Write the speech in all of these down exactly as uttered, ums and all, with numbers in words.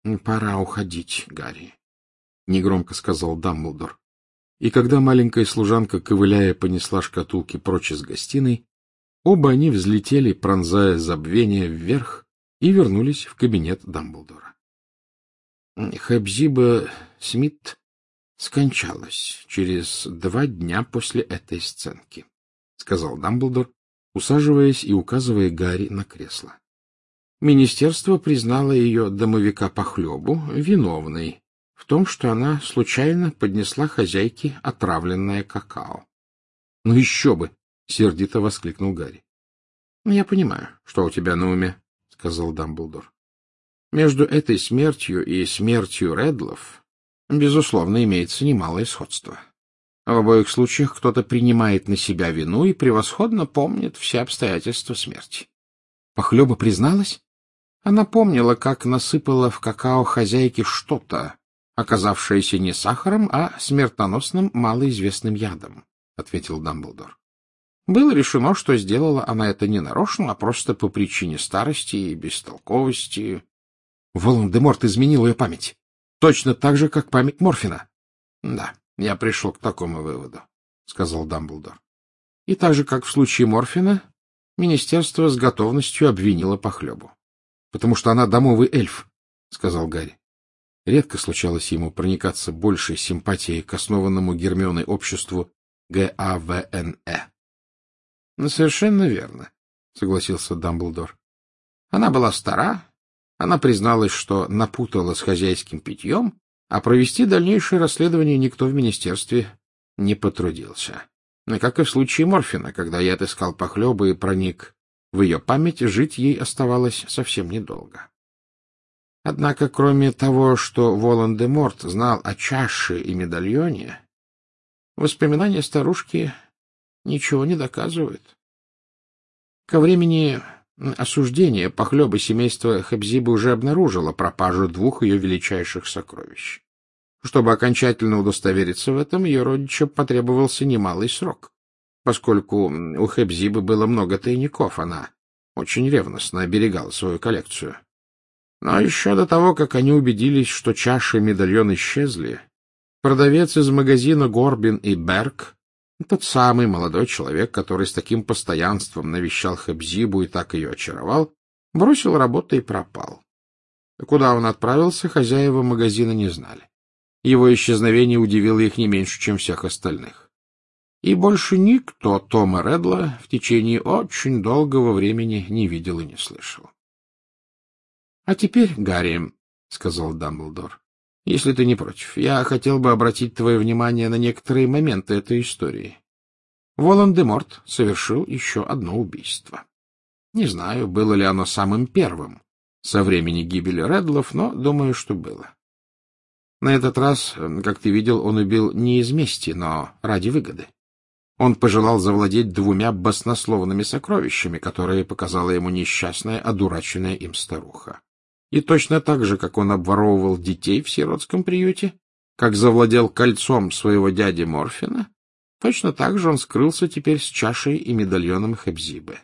— Пора уходить, Гарри, — негромко сказал Дамблдор. И когда маленькая служанка, ковыляя, понесла шкатулки прочь из гостиной, оба они взлетели, пронзая забвение, вверх и вернулись в кабинет Дамблдора. — Хепзиба Смит скончалась через два дня после этой сценки, — сказал Дамблдор, усаживаясь и указывая Гарри на кресло. Министерство признало ее домовика Похлебу виновной в том, что она случайно поднесла хозяйке отравленное какао. — Ну еще бы! — сердито воскликнул Гарри. — Я понимаю, что у тебя на уме, — сказал Дамблдор. — Между этой смертью и смертью Редлов, безусловно, имеется немалое сходство. В обоих случаях кто-то принимает на себя вину и превосходно помнит все обстоятельства смерти. Похлеба призналась? Она помнила, как насыпала в какао хозяйке что-то, оказавшееся не сахаром, а смертоносным малоизвестным ядом, — ответил Дамблдор. Было решено, что сделала она это не нарочно, а просто по причине старости и бестолковости. Волан-де-Морт изменил ее память. Точно так же, как память Морфина. — Да, я пришел к такому выводу, — сказал Дамблдор. И так же, как в случае Морфина, министерство с готовностью обвинило Похлебу. — Потому что она домовый эльф, — сказал Гарри. Редко случалось ему проникаться большей симпатией к основанному Гермионой обществу ГАВНЭ. — Совершенно верно, — согласился Дамблдор. Она была стара, она призналась, что напутала с хозяйским питьем, а провести дальнейшее расследование никто в министерстве не потрудился. Но, как и в случае Морфина, когда я отыскал Похлебу и проник в ее память, жить ей оставалось совсем недолго. Однако, кроме того, что Волан-де-Морт знал о чаше и медальоне, воспоминания старушки ничего не доказывают. Ко времени осуждения Похлебы семейство Хепзибы уже обнаружило пропажу двух ее величайших сокровищ. Чтобы окончательно удостовериться в этом, ее родичам потребовался немалый срок. Поскольку у Хепзибы было много тайников, она очень ревностно оберегала свою коллекцию. Но еще до того, как они убедились, что чаши и медальон исчезли, продавец из магазина Горбин и Берг, тот самый молодой человек, который с таким постоянством навещал Хепзибу и так ее очаровал, бросил работу и пропал. Куда он отправился, хозяева магазина не знали. Его исчезновение удивило их не меньше, чем всех остальных. И больше никто Тома Редла в течение очень долгого времени не видел и не слышал. — А теперь, Гарри, — сказал Дамблдор, — если ты не против, я хотел бы обратить твое внимание на некоторые моменты этой истории. Волан-де-Морт совершил еще одно убийство. Не знаю, было ли оно самым первым со времени гибели Редлов, но думаю, что было. На этот раз, как ты видел, он убил не из мести, но ради выгоды. Он пожелал завладеть двумя баснословными сокровищами, которые показала ему несчастная, одураченная им старуха. И точно так же, как он обворовывал детей в сиротском приюте, как завладел кольцом своего дяди Морфина, точно так же он скрылся теперь с чашей и медальоном Хепзибы.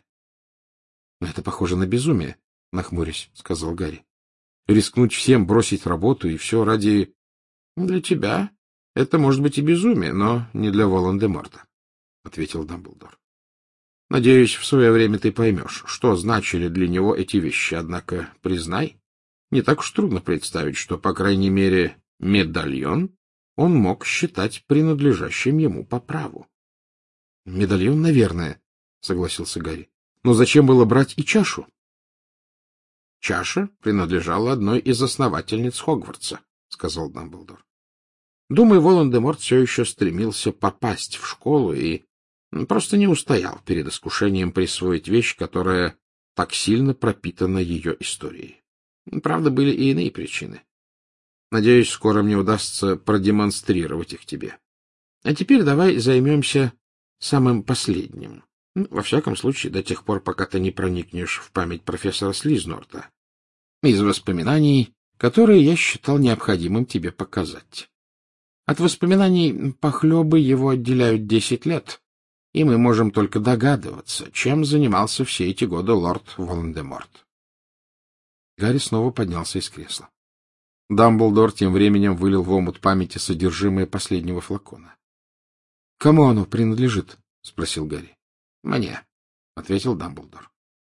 — Это похоже на безумие, — нахмурясь, — сказал Гарри. — Рискнуть всем, бросить работу и все ради... — Для тебя это может быть и безумие, но не для Волан-де-Морта, — ответил Дамблдор. — Надеюсь, в свое время ты поймешь, что значили для него эти вещи, однако, признай, не так уж трудно представить, что, по крайней мере, медальон он мог считать принадлежащим ему по праву. — Медальон, наверное, — согласился Гарри. — Но зачем было брать и чашу? — Чаша принадлежала одной из основательниц Хогвартса, — сказал Дамблдор. Думаю, Волан-де-Морт все еще стремился попасть в школу и просто не устоял перед искушением присвоить вещь, которая так сильно пропитана ее историей. Правда, были и иные причины. Надеюсь, скоро мне удастся продемонстрировать их тебе. А теперь давай займемся самым последним. Во всяком случае, до тех пор, пока ты не проникнешь в память профессора Слизнорта. Из воспоминаний, которые я считал необходимым тебе показать. От воспоминаний Похлебы его отделяют десять лет, и мы можем только догадываться, чем занимался все эти годы лорд Волан-де-Морт. Гарри снова поднялся из кресла. Дамблдор тем временем вылил в омут памяти содержимое последнего флакона. — Кому оно принадлежит? — спросил Гарри. — Мне, — ответил Дамблдор.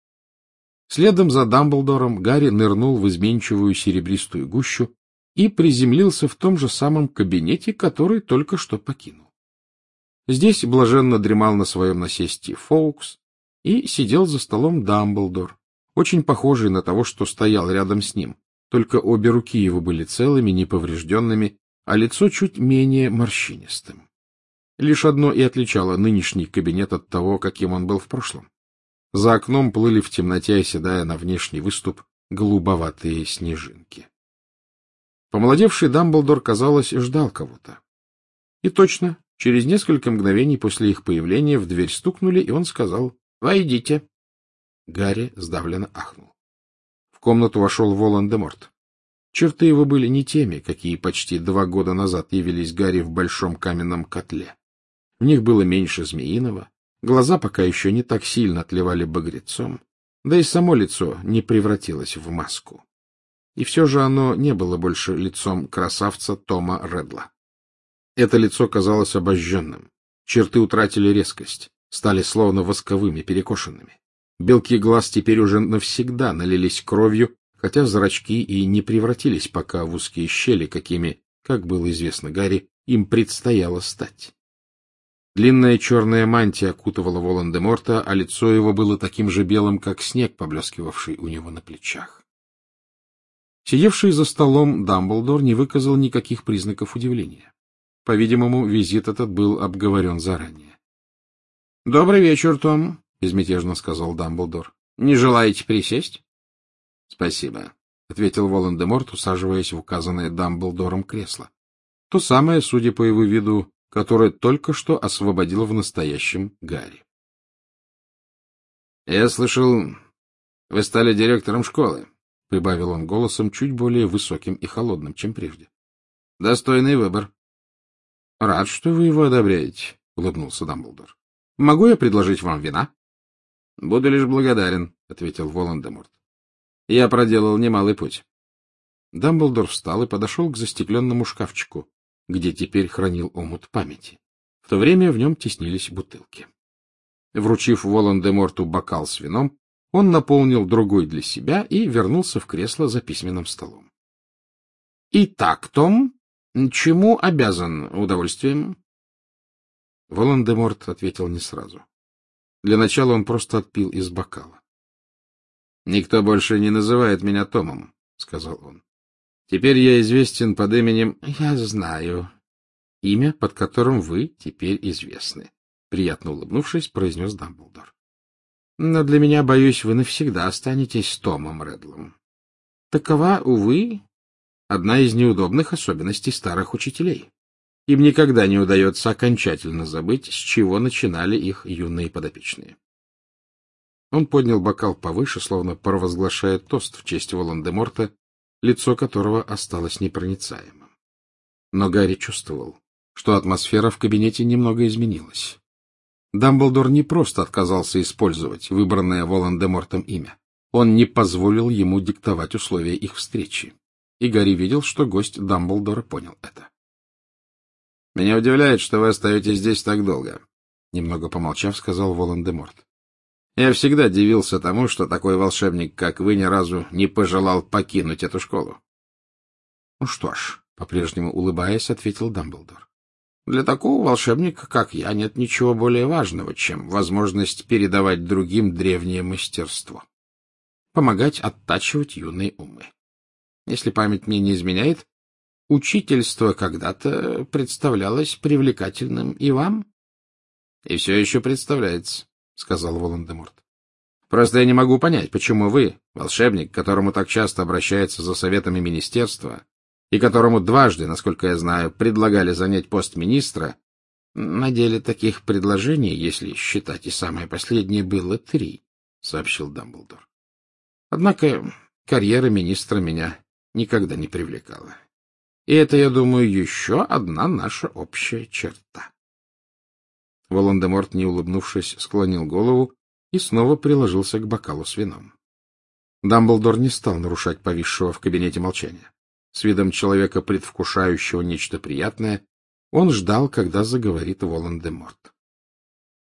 Следом за Дамблдором Гарри нырнул в изменчивую серебристую гущу и приземлился в том же самом кабинете, который только что покинул. Здесь блаженно дремал на своем насесте Фоукс, и сидел за столом Дамблдор, очень похожий на того, что стоял рядом с ним, только обе руки его были целыми, неповрежденными, а лицо чуть менее морщинистым. Лишь одно и отличало нынешний кабинет от того, каким он был в прошлом. За окном плыли в темноте, оседая на внешний выступ, голубоватые снежинки. Помолодевший Дамблдор, казалось, ждал кого-то. И точно, через несколько мгновений после их появления в дверь стукнули, и он сказал: «Войдите». Гарри сдавленно ахнул. В комнату вошел Волан-де-Морт. Черты его были не теми, какие почти два года назад явились Гарри в большом каменном котле. В них было меньше змеиного, глаза пока еще не так сильно отливали багрецом, да и само лицо не превратилось в маску. И все же оно не было больше лицом красавца Тома Редла. Это лицо казалось обожженным, черты утратили резкость, стали словно восковыми, перекошенными. Белки глаз теперь уже навсегда налились кровью, хотя зрачки и не превратились пока в узкие щели, какими, как было известно Гарри, им предстояло стать. Длинная черная мантия окутывала Волан-де-Морта, а лицо его было таким же белым, как снег, поблескивавший у него на плечах. Сидевший за столом Дамблдор не выказал никаких признаков удивления. По-видимому, визит этот был обговорен заранее. — Добрый вечер, Том, — безмятежно сказал Дамблдор. — Не желаете присесть? — Спасибо, — ответил Волан-де-Морт, усаживаясь в указанное Дамблдором кресло. То самое, судя по его виду, которое только что освободил в настоящем Гарри. — Я слышал, вы стали директором школы, — прибавил он голосом чуть более высоким и холодным, чем прежде. — Достойный выбор. — Рад, что вы его одобряете, — улыбнулся Дамблдор. — Могу я предложить вам вина? — Буду лишь благодарен, — ответил Волан-де-Морт. — Я проделал немалый путь. Дамблдор встал и подошел к застекленному шкафчику, где теперь хранил омут памяти. В то время в нем теснились бутылки. Вручив Волан-де-Морту бокал с вином, он наполнил другой для себя и вернулся в кресло за письменным столом. — Итак, Том, чему обязан удовольствием? Волан-де-Морт ответил не сразу. Для начала он просто отпил из бокала. — Никто больше не называет меня Томом, — сказал он. — Теперь я известен под именем... — Я знаю. Имя, под которым вы теперь известны, — приятно улыбнувшись, произнес Дамблдор. — Но для меня, боюсь, вы навсегда останетесь Томом Редлом. Такова, увы, одна из неудобных особенностей старых учителей. Им никогда не удается окончательно забыть, с чего начинали их юные подопечные. Он поднял бокал повыше, словно провозглашая тост в честь Волан-де-Морта, лицо которого осталось непроницаемым. Но Гарри чувствовал, что атмосфера в кабинете немного изменилась. Дамблдор не просто отказался использовать выбранное Волан-де-Мортом имя. Он не позволил ему диктовать условия их встречи. И Гарри видел, что гость Дамблдора понял это. — Меня удивляет, что вы остаетесь здесь так долго, — немного помолчав, сказал Волан-де-Морт. — Я всегда дивился тому, что такой волшебник, как вы, ни разу не пожелал покинуть эту школу. — Ну что ж, — по-прежнему улыбаясь, ответил Дамблдор. — Для такого волшебника, как я, нет ничего более важного, чем возможность передавать другим древнее мастерство. Помогать оттачивать юные умы. Если память мне не изменяет, учительство когда-то представлялось привлекательным и вам? — И все еще представляется, — сказал Волан-де-Морт. — Просто я не могу понять, почему вы, волшебник, к которому так часто обращается за советами министерства, и которому дважды, насколько я знаю, предлагали занять пост министра, на деле таких предложений, если считать и самое последнее, было три, — сообщил Дамблдор. Однако карьера министра меня никогда не привлекала. И это, я думаю, еще одна наша общая черта. Волан-де-Морт, не улыбнувшись, склонил голову и снова приложился к бокалу с вином. Дамблдор не стал нарушать повисшего в кабинете молчания. С видом человека, предвкушающего нечто приятное, он ждал, когда заговорит Волан-де-Морт.